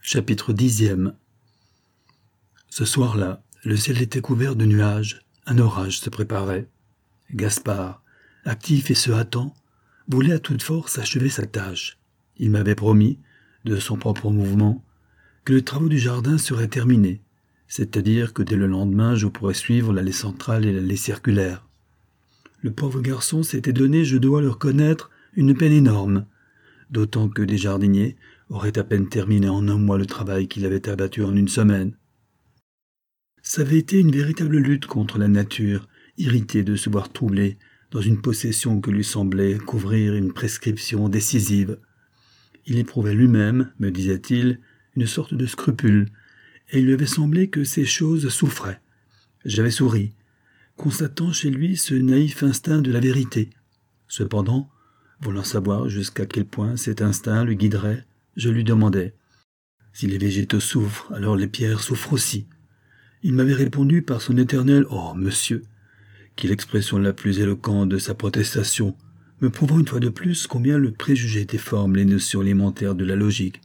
Chapitre 10. Ce soir-là, le ciel était couvert de nuages, un orage se préparait. Gaspard, actif et se hâtant, voulait à toute force achever sa tâche. Il m'avait promis, de son propre mouvement, que les travaux du jardin seraient terminés, c'est-à-dire que dès le lendemain je pourrais suivre l'allée centrale et l'allée circulaire. Le pauvre garçon s'était donné, je dois le reconnaître, une peine énorme, d'autant que des jardiniers auraient à peine terminé en un mois le travail qu'il avait abattu en une semaine. Ça avait été une véritable lutte contre la nature, irritée de se voir troublée dans une possession que lui semblait couvrir une prescription décisive. Il éprouvait lui-même, me disait-il, une sorte de scrupule, et il lui avait semblé que ces choses souffraient. J'avais souri, constatant chez lui ce naïf instinct de la vérité. Cependant, voulant savoir jusqu'à quel point cet instinct le guiderait, je lui demandais « Si les végétaux souffrent, alors les pierres souffrent aussi ». Il m'avait répondu par son éternel « Oh, monsieur !» qui est l'expression la plus éloquente de sa protestation, me prouvant une fois de plus combien le préjugé déforme les notions élémentaires de la logique.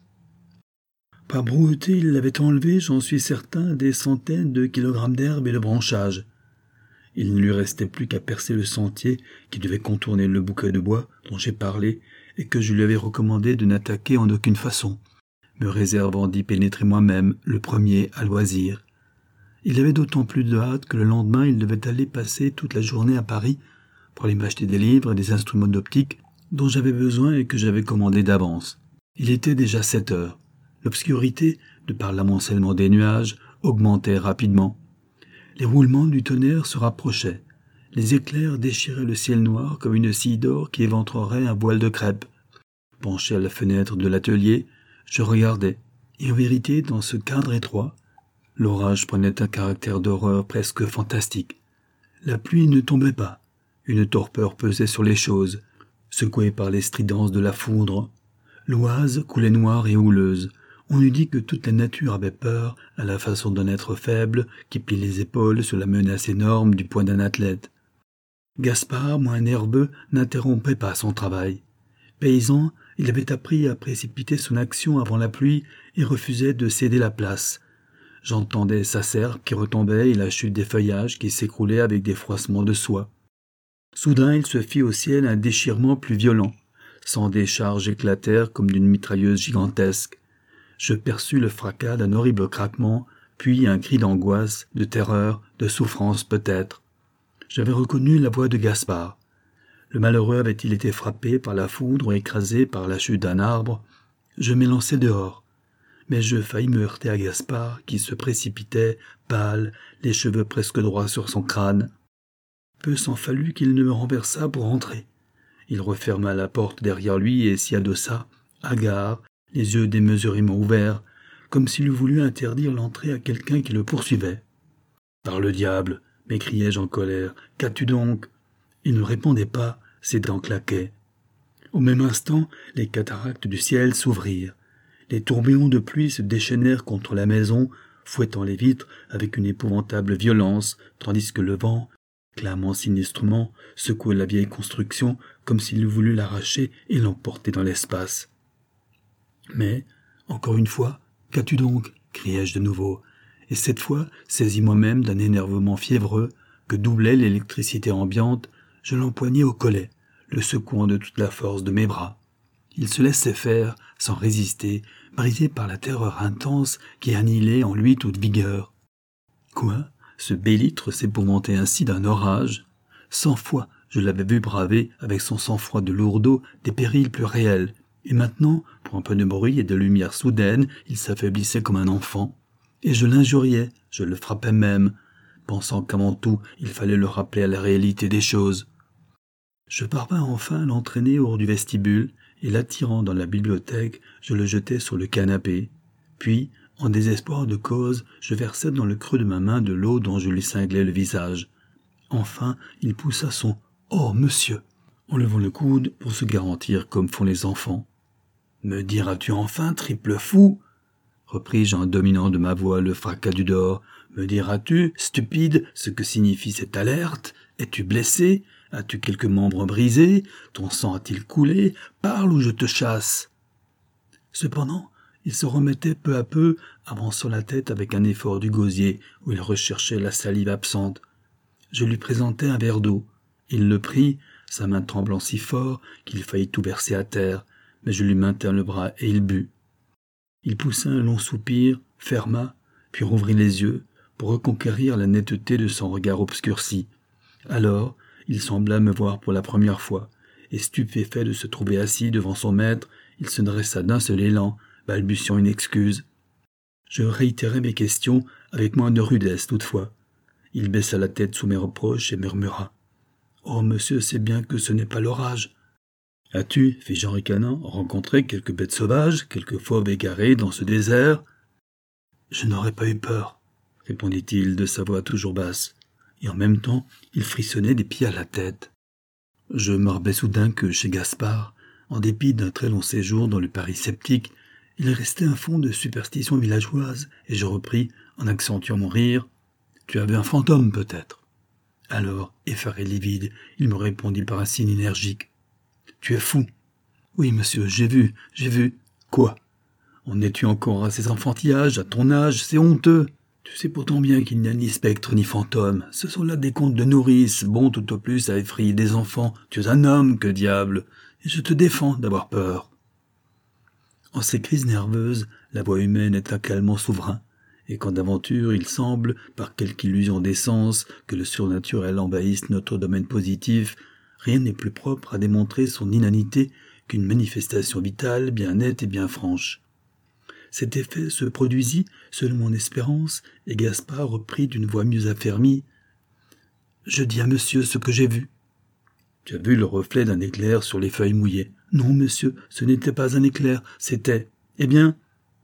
Par broueté, il avait enlevé, j'en suis certain, des centaines de kilogrammes d'herbe et de branchages. Il ne lui restait plus qu'à percer le sentier qui devait contourner le bouquet de bois dont j'ai parlé et que je lui avais recommandé de n'attaquer en aucune façon, me réservant d'y pénétrer moi-même, le premier, à loisir. Il avait d'autant plus de hâte que le lendemain il devait aller passer toute la journée à Paris pour aller m'acheter des livres et des instruments d'optique dont j'avais besoin et que j'avais commandés d'avance. Il était déjà 7 heures. L'obscurité, de par l'amoncellement des nuages, augmentait rapidement. Les roulements du tonnerre se rapprochaient. Les éclairs déchiraient le ciel noir comme une scie d'or qui éventrerait un voile de crêpe. Penché à la fenêtre de l'atelier, je regardais, et en vérité, dans ce cadre étroit, l'orage prenait un caractère d'horreur presque fantastique. La pluie ne tombait pas. Une torpeur pesait sur les choses, secouée par les stridences de la foudre. L'Oise coulait noire et houleuse. On eût dit que toute la nature avait peur, à la façon d'un être faible qui plie les épaules sous la menace énorme du poing d'un athlète. Gaspard, moins nerveux, n'interrompait pas son travail. Paysan, il avait appris à précipiter son action avant la pluie et refusait de céder la place. J'entendais sa serpe qui retombait et la chute des feuillages qui s'écroulaient avec des froissements de soie. Soudain, il se fit au ciel un déchirement plus violent. 100 décharges éclatèrent comme d'une mitrailleuse gigantesque. Je perçus le fracas d'un horrible craquement, puis un cri d'angoisse, de terreur, de souffrance peut-être. J'avais reconnu la voix de Gaspard. Le malheureux avait-il été frappé par la foudre ou écrasé par la chute d'un arbre? Je m'élançai dehors. Mais je faillis me heurter à Gaspard, qui se précipitait, pâle, les cheveux presque droits sur son crâne. Peu s'en fallut qu'il ne me renversât pour entrer. Il referma la porte derrière lui et s'y adossa, hagard, les yeux démesurément ouverts, comme s'il eût voulu interdire l'entrée à quelqu'un qui le poursuivait. « Par le diable !» m'écriai-je en colère. « Qu'as-tu donc ?» Il ne répondait pas, ses dents claquaient. Au même instant, les cataractes du ciel s'ouvrirent. Les tourbillons de pluie se déchaînèrent contre la maison, fouettant les vitres avec une épouvantable violence, tandis que le vent, clamant sinistrement, secouait la vieille construction comme s'il eût voulu l'arracher et l'emporter dans l'espace. Mais, encore une fois, « Qu'as-tu donc ?» criai-je de nouveau, et cette fois, saisi moi-même d'un énervement fiévreux que doublait l'électricité ambiante, je l'empoignai au collet, le secouant de toute la force de mes bras. Il se laissait faire, sans résister, brisé par la terreur intense qui annihilait en lui toute vigueur. Quoi ? Ce bélitre s'épouvantait ainsi d'un orage. 100 fois, je l'avais vu braver, avec son sang-froid de lourdeau, des périls plus réels. Et maintenant, pour un peu de bruit et de lumière soudaine, il s'affaiblissait comme un enfant. Et je l'injuriais, je le frappais même, pensant qu'avant tout, il fallait le rappeler à la réalité des choses. Je parvins enfin à l'entraîner hors du vestibule, et l'attirant dans la bibliothèque, je le jetai sur le canapé. Puis, en désespoir de cause, je versai dans le creux de ma main de l'eau dont je lui cinglais le visage. Enfin, il poussa son « Oh, monsieur !» en levant le coude pour se garantir comme font les enfants. « Me diras-tu enfin, triple fou ?» repris-je en dominant de ma voix le fracas du dehors. « Me diras-tu, stupide, ce que signifie cette alerte? Es-tu blessé? As-tu quelque membre brisé? Ton sang a-t-il coulé? Parle ou je te chasse !» Cependant, Il se remettait peu à peu, avançant la tête avec un effort du gosier où il recherchait la salive absente. Je lui présentai un verre d'eau. Il le prit, sa main tremblant si fort qu'il faillit tout verser à terre, mais je lui maintins le bras et il but. Il poussa un long soupir, ferma, puis rouvrit les yeux pour reconquérir la netteté de son regard obscurci. Alors, il sembla me voir pour la première fois, et stupéfait de se trouver assis devant son maître, il se dressa d'un seul élan, balbutiant une excuse. Je réitérai mes questions avec moins de rudesse toutefois. Il baissa la tête sous mes reproches et murmura. « Oh, monsieur sait bien que ce n'est pas l'orage. »« As-tu, fis-je en ricanant, rencontré quelques bêtes sauvages, quelques fauves égarés dans ce désert ?»« Je n'aurais pas eu peur, » répondit-il de sa voix toujours basse, et en même temps il frissonnait des pieds à la tête. Je me rappelai soudain que chez Gaspard, en dépit d'un très long séjour dans le Paris sceptique, il restait un fond de superstition villageoise, et je repris, en accentuant mon rire, « Tu as vu un fantôme, peut-être ?» Alors, effaré livide, il me répondit par un signe énergique. « Tu es fou !»« Oui, monsieur, j'ai vu. »« Quoi ? En es-tu encore à ces enfantillages, à ton âge, c'est honteux !»« Tu sais pourtant bien qu'il n'y a ni spectre ni fantôme. Ce sont là des contes de nourrices, bons tout au plus à effrayer des enfants. Tu es un homme, que diable, et je te défends d'avoir peur. » En ces crises nerveuses, la voix humaine est un calmant souverain, et quand d'aventure il semble, par quelque illusion d'essence, que le surnaturel envahisse notre domaine positif, rien n'est plus propre à démontrer son inanité qu'une manifestation vitale, bien nette et bien franche. Cet effet se produisit, selon mon espérance, et Gaspard reprit d'une voix mieux affermie. « Je dis à monsieur ce que j'ai vu. »« Tu as vu le reflet d'un éclair sur les feuilles mouillées. »« Non, monsieur, ce n'était pas un éclair, c'était... Eh bien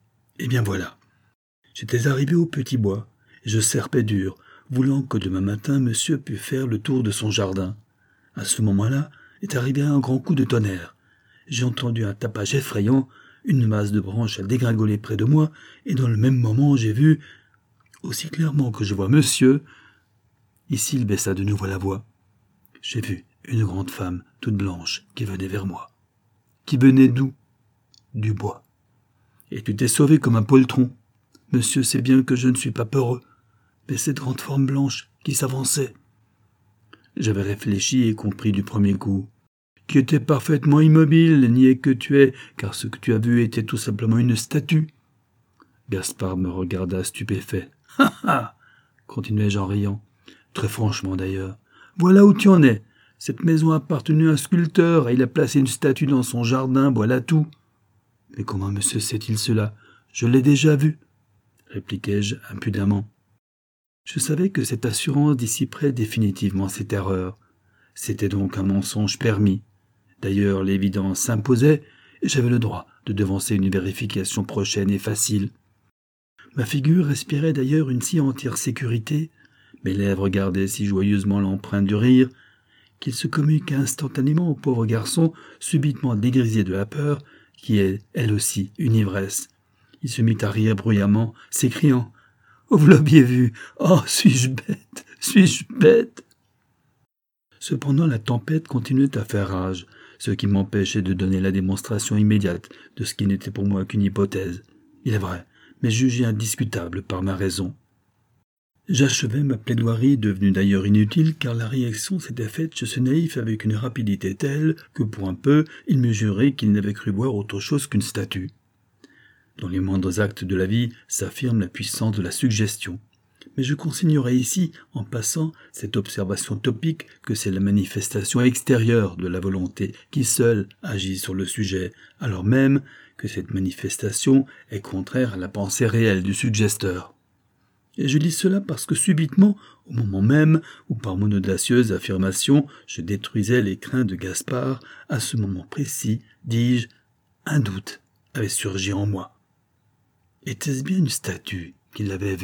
voilà. J'étais arrivé au petit bois, et je serpais dur, voulant que demain matin monsieur pût faire le tour de son jardin. À ce moment-là est arrivé un grand coup de tonnerre. J'ai entendu un tapage effrayant, une masse de branches a dégringolé près de moi, et dans le même moment j'ai vu, aussi clairement que je vois monsieur... Ici il baissa de nouveau la voix. J'ai vu une grande femme, toute blanche, qui venait vers moi. Qui venait d'où ? Du bois. Et tu t'es sauvé comme un poltron. Monsieur sait bien que je ne suis pas peureux, mais cette grande forme blanche qui s'avançait. J'avais réfléchi et compris du premier coup. Qui était parfaitement immobile, niais que tu es, car ce que tu as vu était tout simplement une statue. Gaspard me regarda stupéfait. « Ha ha !» continuai-je en riant. « Très franchement d'ailleurs. Voilà où tu en es. Cette maison a appartenu à un sculpteur et il a placé une statue dans son jardin, voilà tout. »« Mais comment monsieur sait-il cela ? Je l'ai déjà vu, » répliquai-je impudemment. Je savais que cette assurance dissiperait définitivement ses terreurs. C'était donc un mensonge permis. D'ailleurs, l'évidence s'imposait, et j'avais le droit de devancer une vérification prochaine et facile. Ma figure respirait d'ailleurs une si entière sécurité, mes lèvres gardaient si joyeusement l'empreinte du rire, qu'il se communiqua instantanément au pauvre garçon subitement dégrisé de la peur, qui est, elle aussi, une ivresse. Il se mit à rire bruyamment, s'écriant « Oh, vous l'aviez vu ! Oh, suis-je bête !» Cependant, la tempête continuait à faire rage, ce qui m'empêchait de donner la démonstration immédiate de ce qui n'était pour moi qu'une hypothèse. Il est vrai, mais jugé indiscutable par ma raison. J'achevai ma plaidoirie, devenue d'ailleurs inutile, car la réaction s'était faite chez ce naïf avec une rapidité telle que, pour un peu, il me jurait qu'il n'avait cru voir autre chose qu'une statue. Dans les moindres actes de la vie s'affirme la puissance de la suggestion. Mais je consignerai ici, en passant, cette observation topique que c'est la manifestation extérieure de la volonté qui seule agit sur le sujet, alors même que cette manifestation est contraire à la pensée réelle du suggesteur. Et je dis cela parce que subitement, au moment même où par mon audacieuse affirmation je détruisais les craintes de Gaspard, à ce moment précis, dis-je, un doute avait surgi en moi. Était-ce bien une statue qu'il avait vue ?